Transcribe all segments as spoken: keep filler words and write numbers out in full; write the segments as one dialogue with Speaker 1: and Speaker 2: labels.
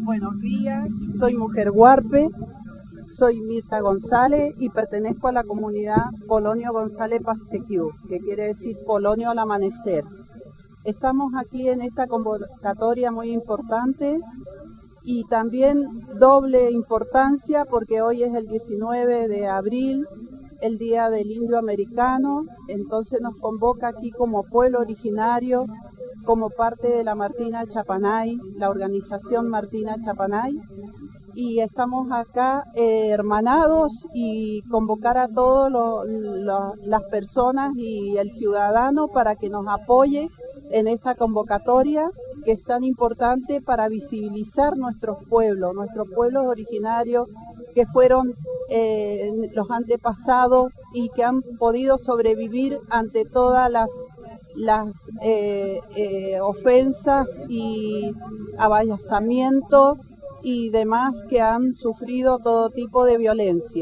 Speaker 1: Buenos días, soy mujer huarpe, soy Mirta González y pertenezco a la comunidad Polonio González Pastequiú, que quiere decir Polonio al amanecer. Estamos aquí en esta convocatoria muy importante y también doble importancia porque hoy es el diecinueve de abril, el Día del Indio Americano, entonces nos convoca aquí como pueblo originario, como parte de la Martina Chapanay, la organización Martina Chapanay, y estamos acá eh, hermanados y convocar a todas las personas y el ciudadano para que nos apoye en esta convocatoria que es tan importante para visibilizar nuestros pueblos, nuestros pueblos originarios que fueron eh, los antepasados y que han podido sobrevivir ante todas las las eh, eh, ofensas y avallazamientos y demás que han sufrido todo tipo de violencia.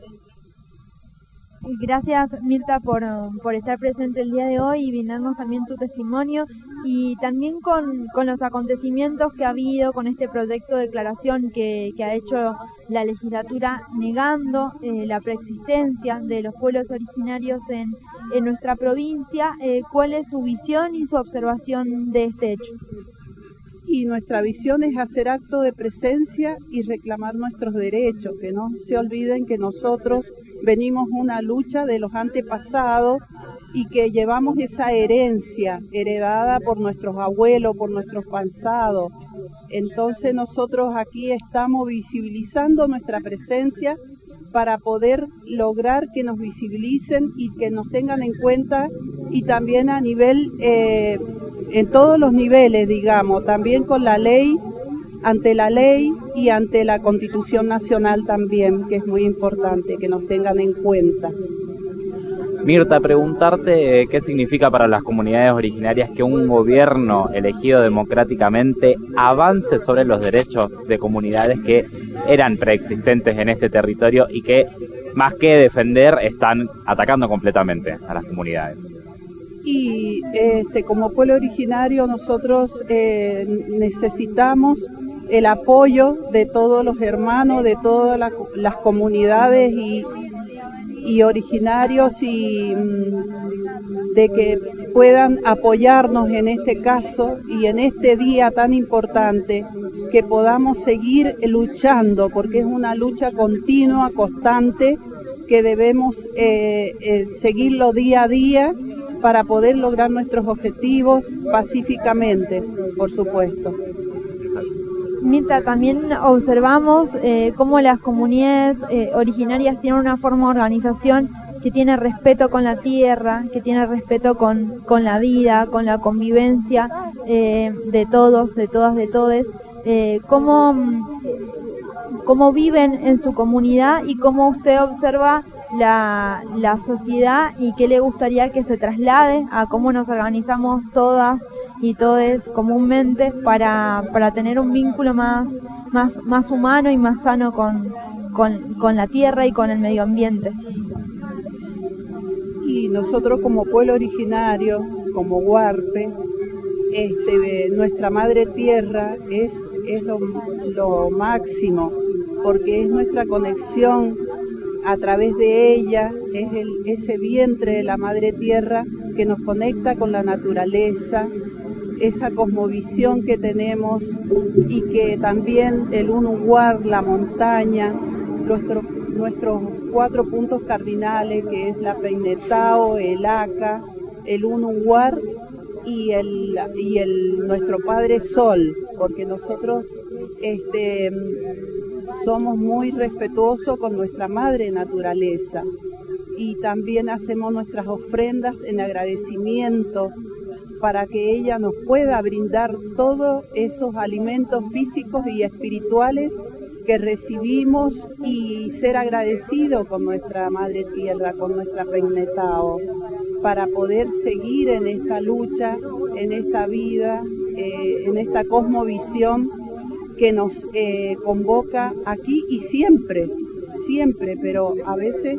Speaker 2: Gracias, Mirta, por, por estar presente el día de hoy y brindarnos también tu testimonio y también con, con los acontecimientos que ha habido con este proyecto de declaración que, que ha hecho la legislatura negando eh, la preexistencia de los pueblos originarios en, en nuestra provincia. Eh, ¿Cuál es su visión y su observación de este hecho?
Speaker 1: Y nuestra visión es hacer acto de presencia y reclamar nuestros derechos, que no se olviden que nosotros venimos una lucha de los antepasados y que llevamos esa herencia heredada por nuestros abuelos, por nuestros pasados. Entonces nosotros aquí estamos visibilizando nuestra presencia para poder lograr que nos visibilicen y que nos tengan en cuenta y también a nivel, eh, en todos los niveles, digamos, también con la ley, ante la ley y ante la Constitución Nacional también, que es muy importante que nos tengan en cuenta.
Speaker 3: Mirta, preguntarte qué significa para las comunidades originarias que un gobierno elegido democráticamente avance sobre los derechos de comunidades que eran preexistentes en este territorio y que, más que defender, están atacando completamente a las comunidades.
Speaker 1: Y este, como pueblo originario nosotros eh, necesitamos el apoyo de todos los hermanos, de todas las, las comunidades y, y originarios y mm, de que puedan apoyarnos en este caso y en este día tan importante, que podamos seguir luchando, porque es una lucha continua, constante, que debemos eh, eh, seguirlo día a día para poder lograr nuestros objetivos pacíficamente, por supuesto.
Speaker 2: Mirta, también observamos eh, cómo las comunidades eh, originarias tienen una forma de organización que tiene respeto con la tierra, que tiene respeto con, con la vida, con la convivencia eh, de todos, de todas, de todes. Eh, cómo, cómo viven en su comunidad y cómo usted observa la, la sociedad y qué le gustaría que se traslade a cómo nos organizamos todas y todes comúnmente para, para tener un vínculo más, más, más humano y más sano con, con, con la tierra y con el medio ambiente.
Speaker 1: Y nosotros como pueblo originario, como huarpe, este, nuestra madre tierra es, es lo, lo máximo, porque es nuestra conexión a través de ella, es el, ese vientre de la madre tierra que nos conecta con la naturaleza, esa cosmovisión que tenemos y que también el Unuguar, la montaña, nuestro, nuestros cuatro puntos cardinales que es la Peinetao, el Aca, el Unuguar y el y el nuestro Padre Sol, porque nosotros este somos muy respetuosos con nuestra madre naturaleza y también hacemos nuestras ofrendas en agradecimiento para que ella nos pueda brindar todos esos alimentos físicos y espirituales que recibimos y ser agradecidos con nuestra madre tierra, con nuestra Peinetao, para poder seguir en esta lucha, en esta vida, eh, en esta cosmovisión que nos eh, convoca aquí y siempre, siempre, pero a veces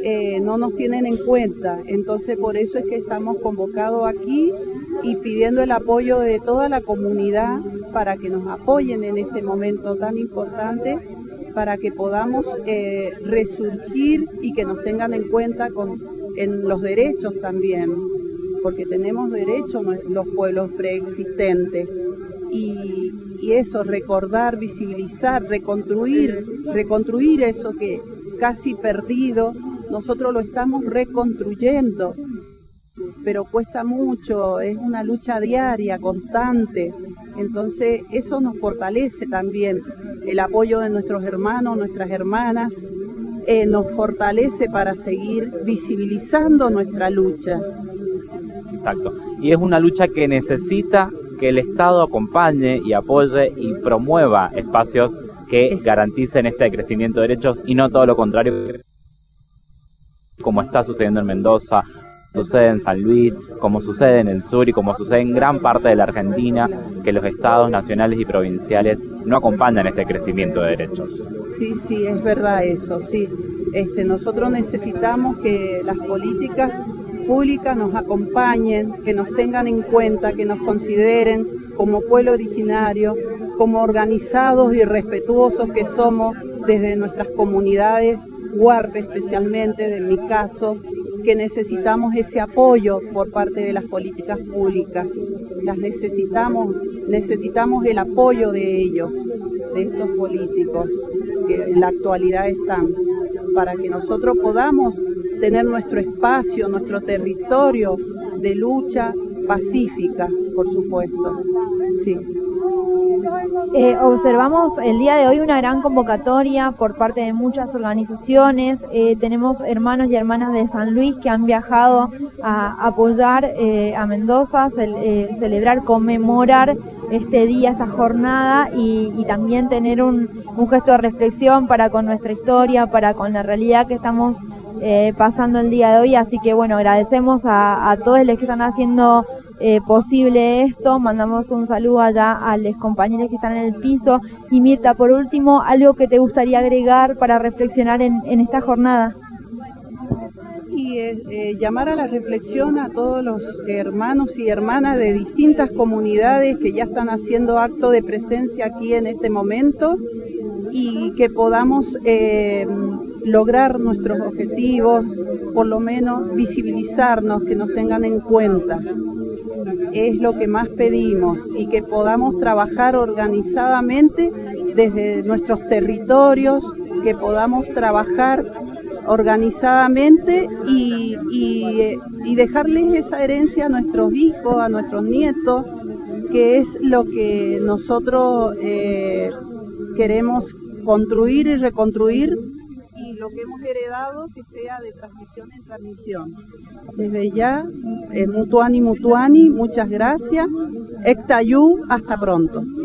Speaker 1: eh, no nos tienen en cuenta. Entonces por eso es que estamos convocados aquí y pidiendo el apoyo de toda la comunidad para que nos apoyen en este momento tan importante, para que podamos eh, resurgir y que nos tengan en cuenta con, en los derechos también, porque tenemos derechos los pueblos preexistentes. Y, y eso, recordar, visibilizar, reconstruir, reconstruir eso que casi perdido, nosotros lo estamos reconstruyendo, pero cuesta mucho, es una lucha diaria, constante. Entonces eso nos fortalece también, el apoyo de nuestros hermanos, nuestras hermanas, eh, nos fortalece para seguir visibilizando nuestra lucha.
Speaker 3: Exacto, y es una lucha que necesita que el Estado acompañe y apoye y promueva espacios que es... garanticen este crecimiento de derechos y no todo lo contrario, como está sucediendo en Mendoza, sucede en San Luis, como sucede en el sur y como sucede en gran parte de la Argentina, que los estados nacionales y provinciales no acompañan este crecimiento de derechos.
Speaker 1: Sí, sí, es verdad eso, sí. Este, nosotros necesitamos que las políticas públicas nos acompañen, que nos tengan en cuenta, que nos consideren como pueblo originario, como organizados y respetuosos que somos desde nuestras comunidades, huarpe especialmente, de mi caso, que necesitamos ese apoyo por parte de las políticas públicas. Las necesitamos, necesitamos el apoyo de ellos, de estos políticos que en la actualidad están, para que nosotros podamos tener nuestro espacio, nuestro territorio de lucha pacífica, por supuesto. Sí.
Speaker 2: Eh, observamos el día de hoy una gran convocatoria por parte de muchas organizaciones. Eh, tenemos hermanos y hermanas de San Luis que han viajado a apoyar eh, a Mendoza, cel, eh, celebrar, conmemorar este día, esta jornada y, y también tener un, un gesto de reflexión para con nuestra historia, para con la realidad que estamos eh, pasando el día de hoy. Así que bueno, agradecemos a, a todos los que están haciendo Eh, posible esto, mandamos un saludo allá a los compañeros que están en el piso. Y Mirta, por último, algo que te gustaría agregar para reflexionar en, en esta jornada.
Speaker 1: Y eh, eh, llamar a la reflexión a todos los hermanos y hermanas de distintas comunidades que ya están haciendo acto de presencia aquí en este momento y que podamos eh, lograr nuestros objetivos, por lo menos visibilizarnos, que nos tengan en cuenta. Es lo que más pedimos y que podamos trabajar organizadamente desde nuestros territorios, que podamos trabajar organizadamente y, y, y dejarles esa herencia a nuestros hijos, a nuestros nietos, que es lo que nosotros eh, queremos construir y reconstruir, y lo que hemos heredado que sea de transmisión en transmisión. Desde ya, eh, Mutuani Mutuani, muchas gracias. Ectayú, hasta pronto.